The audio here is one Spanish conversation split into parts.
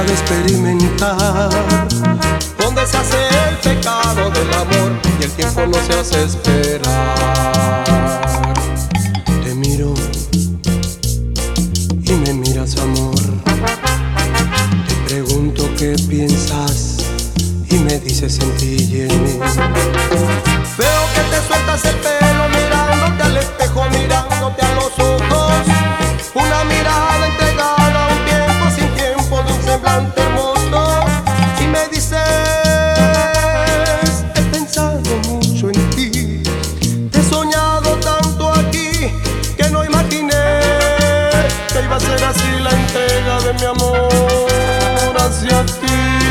busca de experimentar, donde se hace el pecado del amor y el tiempo no se hace esperar. Te miro y me miras, amor. Te pregunto qué piensas y me dices en ti y en mí. Veo que te sueltas el pelo mirándote al espejo, mirándote a los ojos. Una mirada entregada a un tiempo sin tiempo, de un semblante hermoso. Y me dices, he pensado mucho en ti, te he soñado tanto aquí, que no imaginé que iba a ser así la entrega de mi amor hacia ti.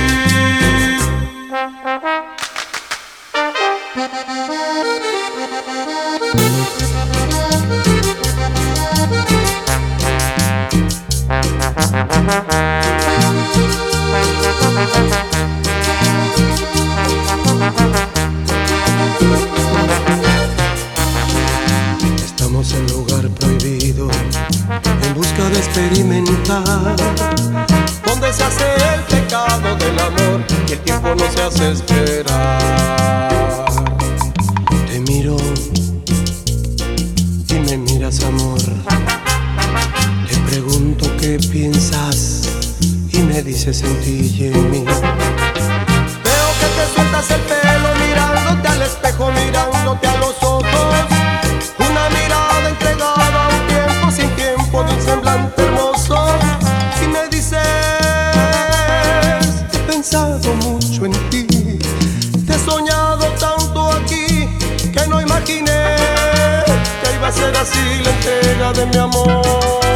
Estamos en lugar prohibido, en busca de experimentar, donde se hace el pecado del amor y el tiempo no se hace esperar. Te miro y me miras, amor. Te pregunto qué piensas y me dices en ti y en mí. Veo que te sueltas el pelo mirándote al espejo, mirándote a los ojos. Una mirada entregada a un tiempo sin tiempo, de un semblante hermoso. Y me dices, he pensado mucho en ti, te he soñado tanto aquí, que no imaginé que iba a ser así la entrega de mi amor